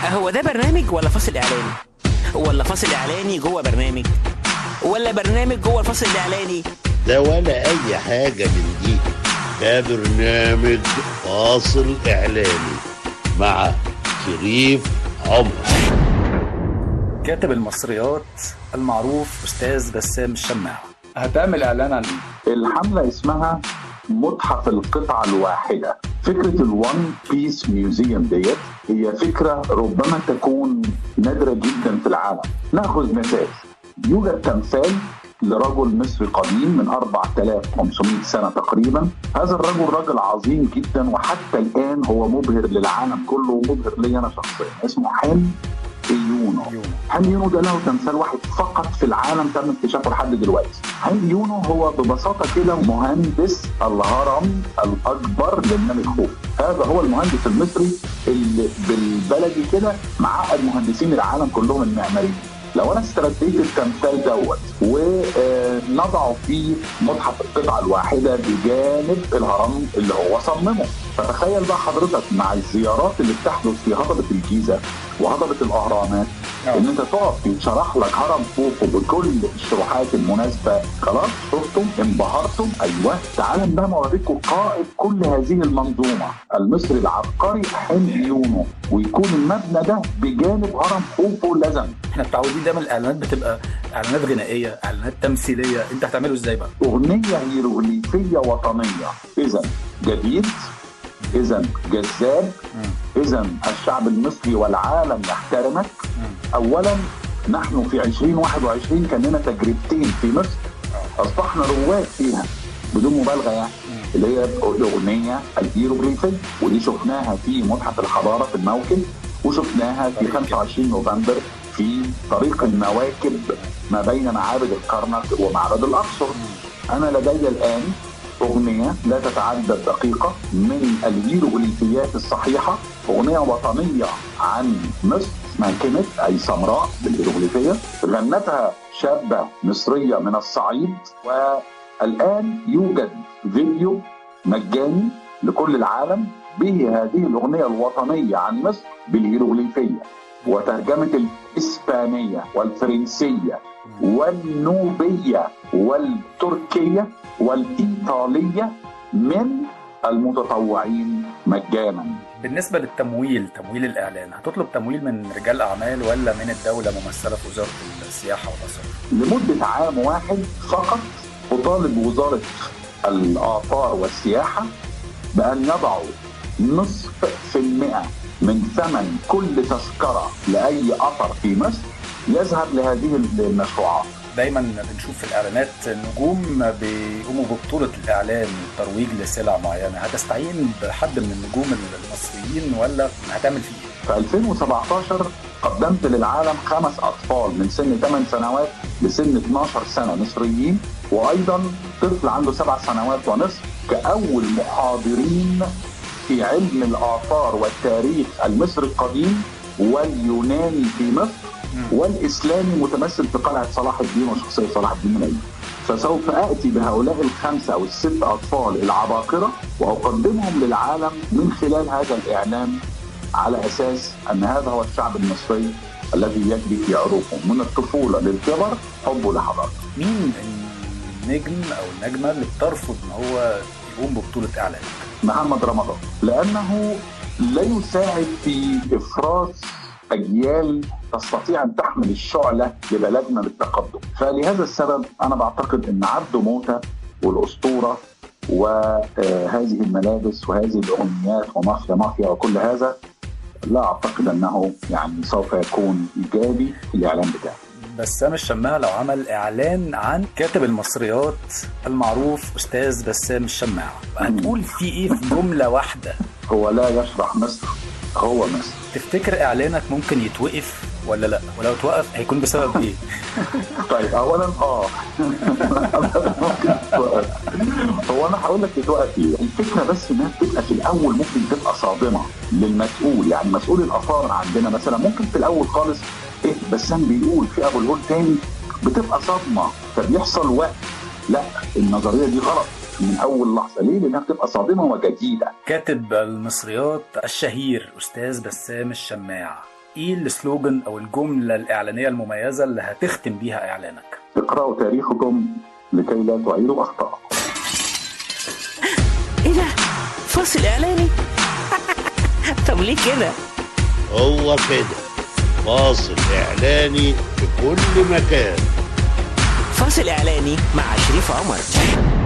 هو ده برنامج ولا فاصل اعلاني؟ ولا فاصل اعلاني جوه برنامج؟ ولا برنامج جوه الفاصل الاعلاني؟ ده ولا اي حاجة من دي. ده برنامج فاصل اعلاني مع شريف عمر. كاتب المصريات المعروف أستاذ بسام الشماع. هتعمل اعلان عن ايه؟ الحملة اسمها متحف القطعة الواحدة. فكرة الوان بيس ميوزيوم ديت هي فكرة ربما تكون نادرة جدا في العالم. نأخذ مثال، يوجد تمثال لرجل مصري قديم من 4500 سنة تقريبا. هذا الرجل رجل عظيم جدا، وحتى الآن هو مبهر للعالم كله ومبهر لي أنا شخصيا. اسمه حلمي يونو. حلمي يونو ده له تمثال واحد فقط في العالم تم اكتشافه لحد دلوقتي. حلمي يونو هو ببساطة كده مهندس الهرم الأكبر للملك خوف. هذا هو المهندس المصري اللي بالبلدي كده معقد مهندسين العالم كلهم المعماريين. لو انا استرديت التمثال دوت ونضعه في متحف القطعة الواحدة بجانب الهرم اللي هو صممه، فتخيل بقى حضرتك مع الزيارات اللي بتحدث في هضبة الجيزة وهضبة الأهرامات ان انت تقف يتشرح لك هرم خوفو بكل الشروحات المناسبة. خلاص شفتم انبهرتم؟ ايوه تعالوا بقى اوريكم قائد كل هذه المنظومة المصري العبقري حلمي يونو، ويكون المبنى ده بجانب هرم خوفو. لازم احنا متعودين دايما الاعلانات بتبقى اعلانات غنائيه، اعلانات تمثيليه، انت هتعمله ازاي بقى؟ اغنية هيروغليفية وطنية، اذا جديد، اذا جذاب، اذا الشعب المصري والعالم يحترمك. اولا نحن في 2021 كان لنا تجربتين في مصر اصبحنا رواد فيها بدون مبالغه يعني، اللي هي الاغنيه الهيروغليفيه، ودي شفناها في متحف الحضاره في الموكب، وشفناها في 25 نوفمبر في طريق المواكب ما بين معابد الكرنك ومعبد الاقصر. انا لدي الان أغنية لا تتعدى الدقيقة من الهيروغليفيات الصحيحة، أغنية وطنية عن مصر اسمها كيمت أي سمراء بالهيروغليفية، غنتها شابة مصرية من الصعيد. والآن يوجد فيديو مجاني لكل العالم به هذه الأغنية الوطنية عن مصر بالهيروغليفية وترجمة الإسبانية والفرنسية والنوبية والتركية والإيطالية من المتطوعين مجانا. بالنسبه للتمويل، تمويل الاعلان، هتطلب تمويل من رجال اعمال ولا من الدوله ممثله في وزاره السياحه والاثار؟ لمدة عام واحد فقط أطالب وزارة الآثار والسياحة بأن يضعوا 0.5% من ثمن كل تذكرة لأي أثر في مصر يذهب لهذه المشروعات. دايما بنشوف في الاعلانات نجوم بيقوموا ببطوله الاعلان والترويج لسلع معينه، هتستعين بحد من النجوم المصريين ولا هتعمل فيه ايه؟ في 2017 قدمت للعالم 5 أطفال من سن 8 سنوات لسن 12 سنة مصريين، وأيضا طفل عنده 7 سنوات ونصف كأول محاضرين في علم الآثار والتاريخ المصري القديم واليوناني في مصر والإسلامي متمثل في قلعة صلاح الدين وشخصية صلاح الدين من أيضا. فسوف آتي بهؤلاء ال5 أو ال6 أطفال العباقرة وأقدمهم للعالم من خلال هذا الإعلان، على أساس أن هذا هو الشعب المصري الذي يجري في عروقه من الطفولة للكبر حبه لحضارته. مين النجم أو النجمة اللي بترفض إن هو يقوم ببطولة إعلان؟ محمد رمضان، لأنه لا يساعد في إفراز أجيال تستطيع أن تحمل الشعلة لبلدنا بالتقدم. فلهذا السبب أنا بعتقد أن عبده موتة والأسطورة وهذه الملابس وهذه الأغنيات ومافيا مافيا وكل هذا لا أعتقد أنه يعني سوف يكون إيجابي في الإعلان بتاعه. بسام الشماع لو عمل إعلان عن كاتب المصريات المعروف أستاذ بسام الشماع، هتقول فيه إيه في جملة واحدة؟ هو لا يشرح مصر، هو مصر. تفتكر إعلانك ممكن يتوقف ولا لا؟ ولو توقف هيكون بسبب إيه؟ طيب أولا هو أنا هقول لك يتوقف إيه. الفكرة بس إنها تبقى في الأول ممكن تبقى صادمة للمسؤول، يعني مسؤول الآثار عندنا مثلا ممكن في الأول خالص إيه بسام بيقول في أبو الهول تاني، بتبقى صدمة فبيحصل وقت. لا، النظرية دي غلط من أول لحظة. ليه؟ لأنها بتبقى صادمة وجديدة. كاتب المصريات الشهير أستاذ بسام الشماع، ايه السلوجن او الجملة الاعلانية المميزة اللي هتختم بيها اعلانك؟ اقرأوا تاريخكم لكي لا تعيدوا أخطاء. ايه ده؟ فاصل اعلاني؟ طب ليه كده؟ هو كده فاصل إعلاني في كل مكان. فاصل اعلاني مع شريف عمر.